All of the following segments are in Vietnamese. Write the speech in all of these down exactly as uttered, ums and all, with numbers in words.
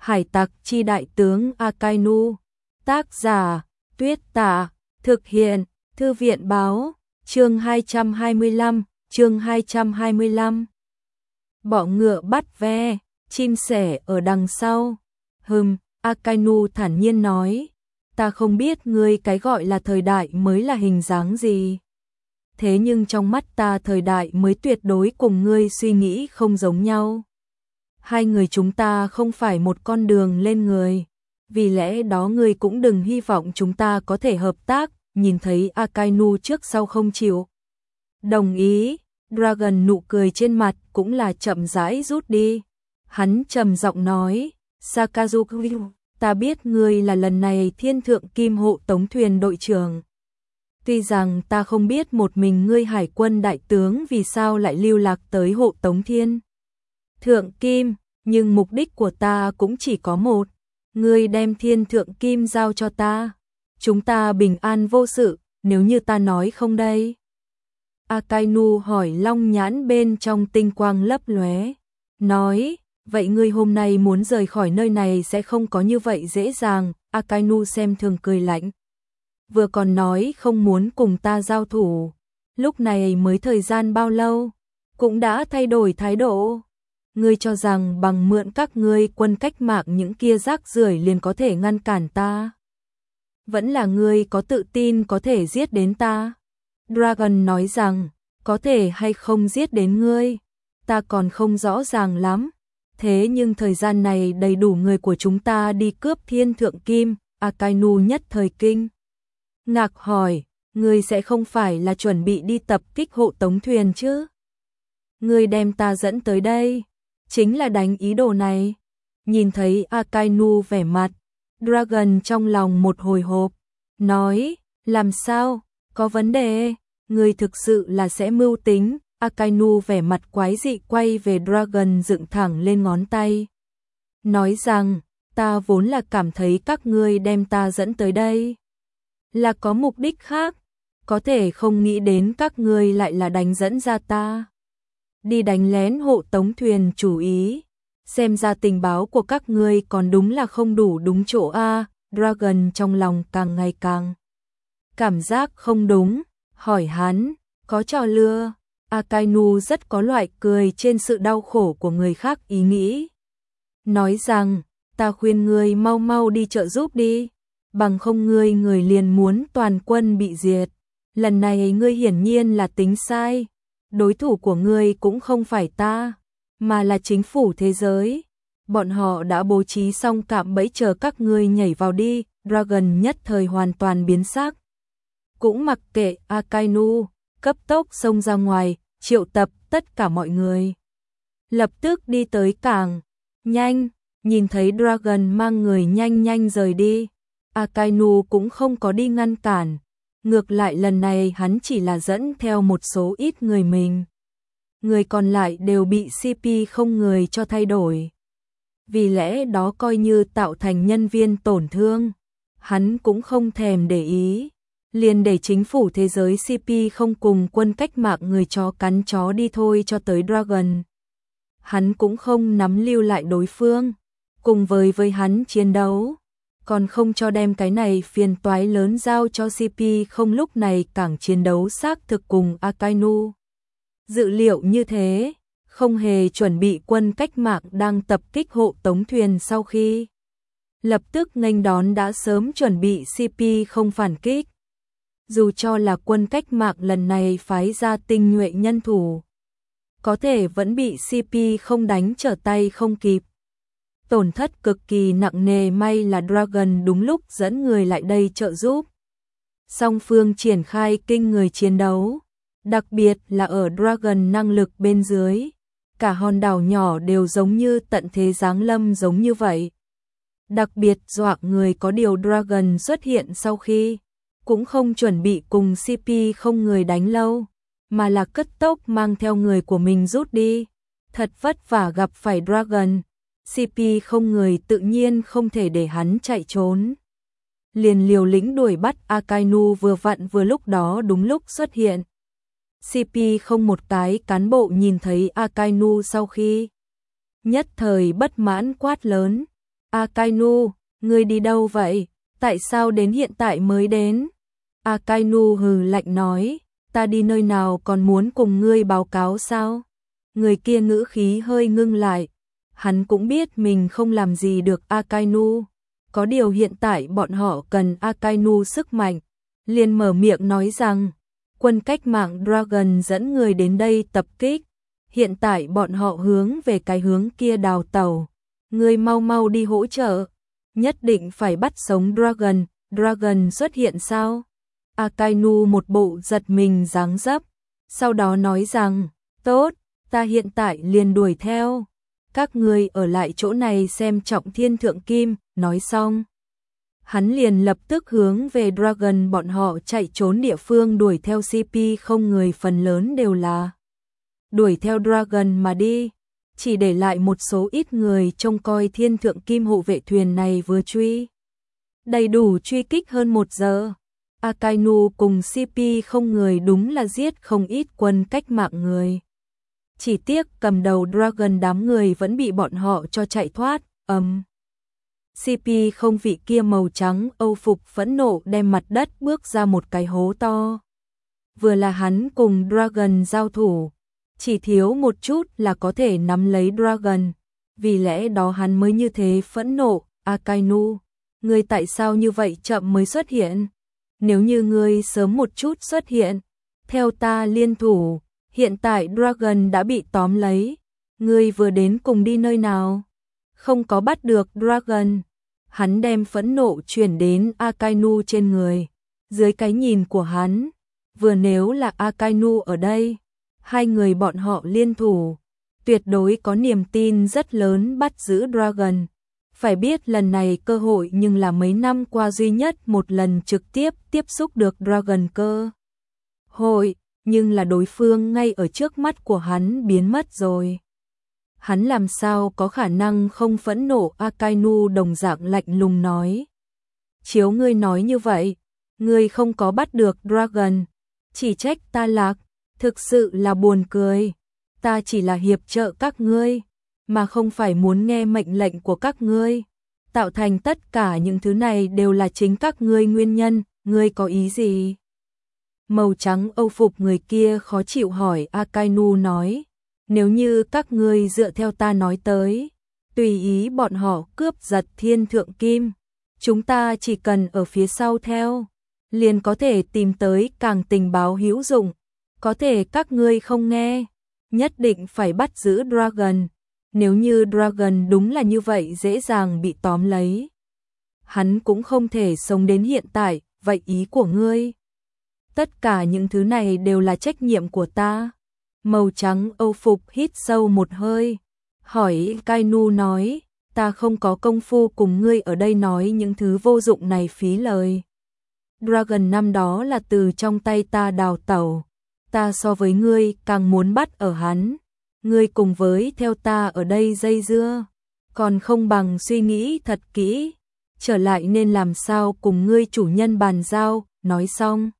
Hải tặc chi đại tướng Akainu. Tác giả, Tuyết Tả. Thực hiện, Thư viện Báo. Chương hai trăm hai mươi lăm, chương hai trăm hai mươi lăm. Bọ ngựa bắt ve, chim sẻ ở đằng sau. Hừm, Akainu thản nhiên nói. Ta không biết ngươi cái gọi là thời đại mới là hình dáng gì. Thế nhưng trong mắt ta thời đại mới tuyệt đối cùng ngươi suy nghĩ không giống nhau. Hai người chúng ta không phải một con đường lên người. Vì lẽ đó ngươi cũng đừng hy vọng chúng ta có thể hợp tác. Nhìn thấy Akainu trước sau không chịu đồng ý, Dragon nụ cười trên mặt cũng là chậm rãi rút đi. Hắn trầm giọng nói, Sakazuki, ta biết ngươi là lần này thiên thượng kim hộ tống thuyền đội trưởng. Tuy rằng ta không biết một mình ngươi hải quân đại tướng vì sao lại lưu lạc tới hộ tống thiên thượng kim, nhưng mục đích của ta cũng chỉ có một. Ngươi đem thiên thượng kim giao cho ta. Chúng ta bình an vô sự, nếu như ta nói không đây. Akainu hỏi long nhãn bên trong tinh quang lấp lóe. Nói, vậy ngươi hôm nay muốn rời khỏi nơi này sẽ không có như vậy dễ dàng. Akainu xem thường cười lạnh. Vừa còn nói không muốn cùng ta giao thủ. Lúc này mới thời gian bao lâu, cũng đã thay đổi thái độ. Ngươi cho rằng bằng mượn các ngươi quân cách mạng những kia rác rưởi liền có thể ngăn cản ta. Vẫn là ngươi có tự tin có thể giết đến ta. Dragon nói rằng, có thể hay không giết đến ngươi, ta còn không rõ ràng lắm. Thế nhưng thời gian này đầy đủ người của chúng ta đi cướp thiên thượng kim. Akainu nhất thời kinh ngạc hỏi, ngươi sẽ không phải là chuẩn bị đi tập kích hộ tống thuyền chứ? Ngươi đem ta dẫn tới đây, chính là đánh ý đồ này. Nhìn thấy Akainu vẻ mặt, Dragon trong lòng một hồi hộp, nói, làm sao, có vấn đề, ngươi thực sự là sẽ mưu tính. Akainu vẻ mặt quái dị quay về Dragon dựng thẳng lên ngón tay. Nói rằng, ta vốn là cảm thấy các ngươi đem ta dẫn tới đây là có mục đích khác, có thể không nghĩ đến các ngươi lại là đánh dẫn ra ta. Đi đánh lén hộ tống thuyền chủ ý. Xem ra tình báo của các ngươi còn đúng là không đủ đúng chỗ a. Dragon trong lòng càng ngày càng cảm giác không đúng, hỏi hắn, có trò lừa? Akainu rất có loại cười trên sự đau khổ của người khác ý nghĩ. Nói rằng, ta khuyên ngươi mau mau đi trợ giúp đi, bằng không ngươi người liền muốn toàn quân bị diệt. Lần này ngươi hiển nhiên là tính sai, đối thủ của ngươi cũng không phải ta, mà là chính phủ thế giới. Bọn họ đã bố trí xong cạm bẫy chờ các ngươi nhảy vào đi. Dragon nhất thời hoàn toàn biến sắc. Cũng mặc kệ Akainu, cấp tốc xông ra ngoài, triệu tập tất cả mọi người. Lập tức đi tới cảng. Nhanh, nhìn thấy Dragon mang người nhanh nhanh rời đi. Akainu cũng không có đi ngăn cản. Ngược lại lần này hắn chỉ là dẫn theo một số ít người mình. Người còn lại đều bị xê pê không người cho thay đổi. Vì lẽ đó coi như tạo thành nhân viên tổn thương. Hắn cũng không thèm để ý. Liền để chính phủ thế giới xê pê không cùng quân cách mạng người chó cắn chó đi thôi cho tới Dragon. Hắn cũng không nắm lưu lại đối phương. Cùng với với hắn chiến đấu. Còn không cho đem cái này phiền toái lớn giao cho xê pê không lúc này càng chiến đấu xác thực cùng Akainu. Dự liệu như thế, không hề chuẩn bị quân cách mạng đang tập kích hộ tống thuyền sau khi. Lập tức nghênh đón đã sớm chuẩn bị xê pê không phản kích. Dù cho là quân cách mạng lần này phái ra tinh nhuệ nhân thủ, có thể vẫn bị xê pê không đánh trở tay không kịp. Tổn thất cực kỳ nặng nề, may là Dragon đúng lúc dẫn người lại đây trợ giúp. Song phương triển khai kinh người chiến đấu, đặc biệt là ở Dragon năng lực bên dưới. Cả hòn đảo nhỏ đều giống như tận thế giáng lâm giống như vậy. Đặc biệt dọa người có điều Dragon xuất hiện sau khi, cũng không chuẩn bị cùng xê pê không người đánh lâu, mà là cất tốc mang theo người của mình rút đi. Thật vất vả gặp phải Dragon. xê pê không người tự nhiên không thể để hắn chạy trốn. Liền liều lĩnh đuổi bắt Akainu vừa vặn vừa lúc đó đúng lúc xuất hiện. xê pê không một cái cán bộ nhìn thấy Akainu sau khi. Nhất thời bất mãn quát lớn. Akainu, ngươi đi đâu vậy? Tại sao đến hiện tại mới đến? Akainu hừ lạnh nói, ta đi nơi nào còn muốn cùng ngươi báo cáo sao? Người kia ngữ khí hơi ngưng lại. Hắn cũng biết mình không làm gì được Akainu. Có điều hiện tại bọn họ cần Akainu sức mạnh. Liền mở miệng nói rằng, quân cách mạng Dragon dẫn người đến đây tập kích. Hiện tại bọn họ hướng về cái hướng kia đào tàu. Ngươi mau mau đi hỗ trợ. Nhất định phải bắt sống Dragon. Dragon xuất hiện sao? Akainu một bộ giật mình dáng dấp. Sau đó nói rằng, tốt, ta hiện tại liền đuổi theo. Các ngươi ở lại chỗ này xem trọng thiên thượng kim. Nói xong, hắn liền lập tức hướng về Dragon bọn họ chạy trốn địa phương đuổi theo. xê pê không người phần lớn đều là đuổi theo Dragon mà đi, chỉ để lại một số ít người trông coi thiên thượng kim hộ vệ thuyền này vừa truy. Đầy đủ truy kích hơn một giờ, Akainu cùng xê pê không người đúng là giết không ít quân cách mạng người. Chỉ tiếc cầm đầu Dragon đám người vẫn bị bọn họ cho chạy thoát. Ầm. Um. xê pê không vị kia màu trắng âu phục phẫn nộ đem mặt đất bước ra một cái hố to. Vừa là hắn cùng Dragon giao thủ, chỉ thiếu một chút là có thể nắm lấy Dragon. Vì lẽ đó hắn mới như thế phẫn nộ. Akainu, ngươi tại sao như vậy chậm mới xuất hiện? Nếu như ngươi sớm một chút xuất hiện, theo ta liên thủ, hiện tại Dragon đã bị tóm lấy. Ngươi vừa đến cùng đi nơi nào? Không có bắt được Dragon. Hắn đem phẫn nộ chuyển đến Akainu trên người. Dưới cái nhìn của hắn, vừa nếu là Akainu ở đây, hai người bọn họ liên thủ, tuyệt đối có niềm tin rất lớn bắt giữ Dragon. Phải biết lần này cơ hội nhưng là mấy năm qua duy nhất một lần trực tiếp tiếp xúc được Dragon cơ hội, nhưng là đối phương ngay ở trước mắt của hắn biến mất rồi. Hắn làm sao có khả năng không phẫn nộ? Akainu đồng dạng lạnh lùng nói. Chiếu ngươi nói như vậy, ngươi không có bắt được Dragon, chỉ trách ta lạc, thực sự là buồn cười. Ta chỉ là hiệp trợ các ngươi, mà không phải muốn nghe mệnh lệnh của các ngươi. Tạo thành tất cả những thứ này đều là chính các ngươi nguyên nhân, ngươi có ý gì? Màu trắng âu phục người kia khó chịu hỏi. Akainu nói, nếu như các ngươi dựa theo ta nói tới, tùy ý bọn họ cướp giật thiên thượng kim, chúng ta chỉ cần ở phía sau theo, liền có thể tìm tới càng tình báo hữu dụng. Có thể các ngươi không nghe, nhất định phải bắt giữ Dragon. Nếu như Dragon đúng là như vậy dễ dàng bị tóm lấy, hắn cũng không thể sống đến hiện tại. Vậy ý của ngươi? Tất cả những thứ này đều là trách nhiệm của ta. Màu trắng âu phục hít sâu một hơi, hỏi. Kainu nói, ta không có công phu cùng ngươi ở đây nói những thứ vô dụng này phí lời. Dragon năm đó là từ trong tay ta đào tẩu, ta so với ngươi càng muốn bắt ở hắn. Ngươi cùng với theo ta ở đây dây dưa, còn không bằng suy nghĩ thật kỹ, trở lại nên làm sao cùng ngươi chủ nhân bàn giao. Nói xong,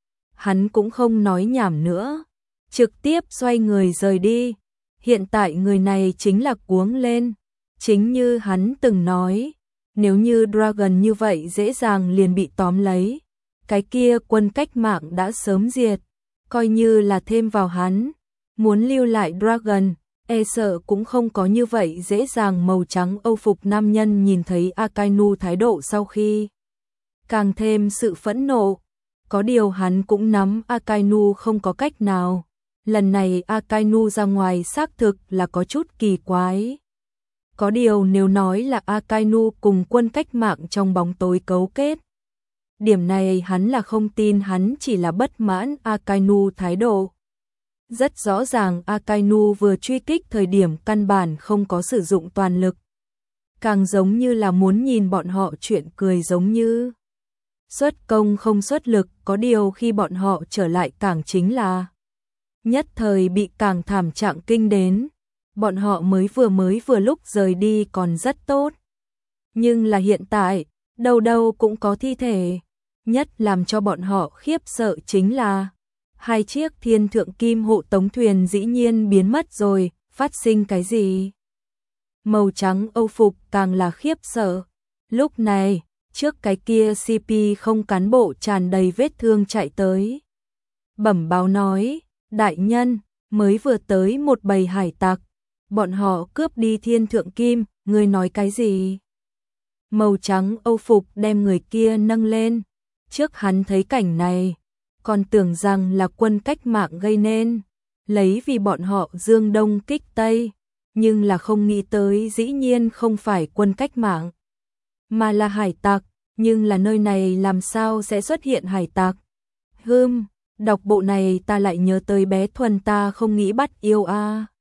hắn cũng không nói nhảm nữa, trực tiếp xoay người rời đi. Hiện tại người này chính là cuống lên. Chính như hắn từng nói, nếu như Dragon như vậy dễ dàng liền bị tóm lấy, cái kia quân cách mạng đã sớm diệt. Coi như là thêm vào hắn, muốn lưu lại Dragon, e sợ cũng không có như vậy dễ dàng. Màu trắng âu phục nam nhân nhìn thấy Akainu thái độ sau khi, càng thêm sự phẫn nộ. Có điều hắn cũng nắm Akainu không có cách nào. Lần này Akainu ra ngoài xác thực là có chút kỳ quái. Có điều nếu nói là Akainu cùng quân cách mạng trong bóng tối cấu kết, điểm này hắn là không tin, hắn chỉ là bất mãn Akainu thái độ. Rất rõ ràng Akainu vừa truy kích thời điểm căn bản không có sử dụng toàn lực. Càng giống như là muốn nhìn bọn họ chuyện cười, giống như xuất công không xuất lực. Có điều khi bọn họ trở lại càng chính là nhất thời bị càng thảm trạng kinh đến. Bọn họ mới vừa mới vừa lúc rời đi còn rất tốt, nhưng là hiện tại đâu đâu cũng có thi thể. Nhất làm cho bọn họ khiếp sợ chính là hai chiếc thiên thượng kim hộ tống thuyền dĩ nhiên biến mất rồi. Phát sinh cái gì? Màu trắng Âu phục càng là khiếp sợ. Lúc này, trước cái kia xê pê không cán bộ tràn đầy vết thương chạy tới. Bẩm báo nói, đại nhân, mới vừa tới một bầy hải tặc, bọn họ cướp đi thiên thượng kim, ngươi nói cái gì? Màu trắng Âu phục đem người kia nâng lên, trước hắn thấy cảnh này, còn tưởng rằng là quân cách mạng gây nên, lấy vì bọn họ dương đông kích tây, nhưng là không nghĩ tới dĩ nhiên không phải quân cách mạng, mà là hải tặc, nhưng là nơi này làm sao sẽ xuất hiện hải tặc? Hừm, đọc bộ này ta lại nhớ tới bé Thuần ta không nghĩ bắt yêu a.